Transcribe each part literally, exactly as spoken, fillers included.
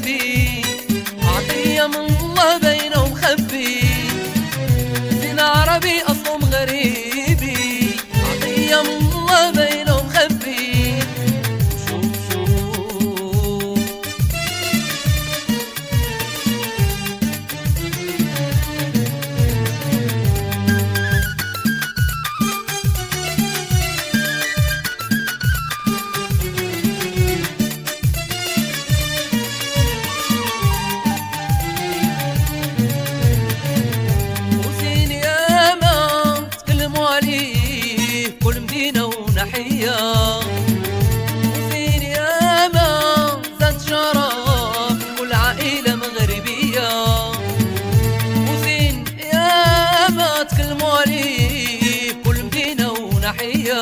غريبي، عطية من الله بينه ومخبي. زين عربي أصله مغربي، عطية من الله بينه ومخبي. شوف شوف وزين ياما تكلموا عليه كل مدينة وناحية. وزين ياما زاد شرف كل عائلة مغربية. وزين ياما تكلموا عليه كل مدينة وناحية.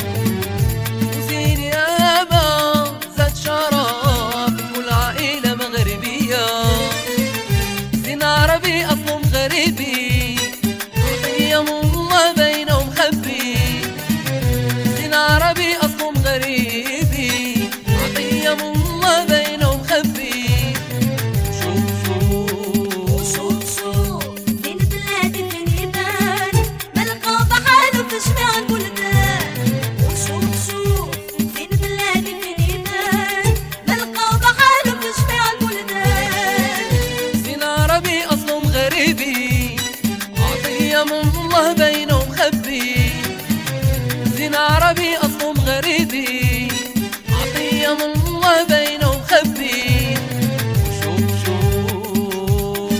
وزين ياما زاد شرف كل عائلة مغربية. زين عربي أصله مغربي، عطية من الله بينه ومخبي. زين عربي أصله مغربي، عطية من الله بينه ومخبي. شوف شوف شوف شوف زين بلادي فين يبان، ملقى بحاله في جميع البلدان. وشوف شوف زين بلادي فين يبان، ملقى بحاله في جميع البلدان. زين عربي أصله مغربي، عطية من الله بينه ومخبي. زين عربي أصله مغربي، عطية من الله بينه ومخبي. شوف شوف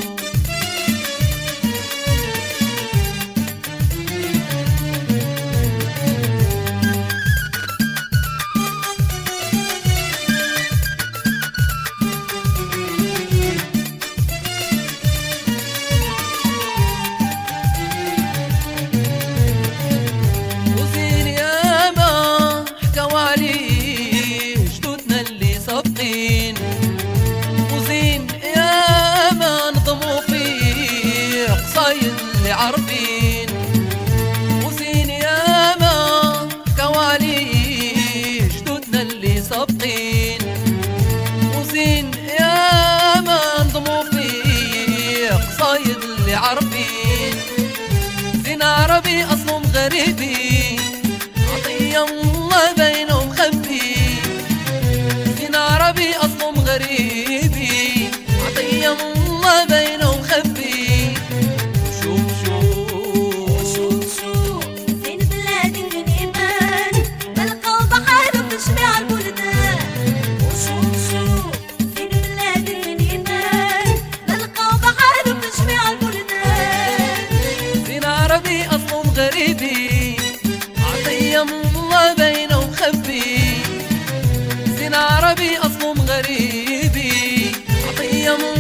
وزين ياما حكاو عليه جدودنا اللي سابقين. وزين ياما نظموا فيه قصايد اللي عارفين. وزين ياما حكاو عليه جدودنا اللي سابقين. وزين ياما نظموا فيه قصايد اللي عارفين. زين عربي أصله مغربي، عطية من الله بينه ومخبي. زين عربي أصله مغربي، عطية من الله بينه ومخبي. شوف شوف شوف شوف زين بلادي فين يبان، ملقى بحاله في جميع البلدان. وشوف شوف زين بلادي فين يبان، ملقى بحاله في جميع البلدان. زين عربي أصله مغربي، عطية من الله بينه ومخبي. زين عربي أصله مغربي، عطية من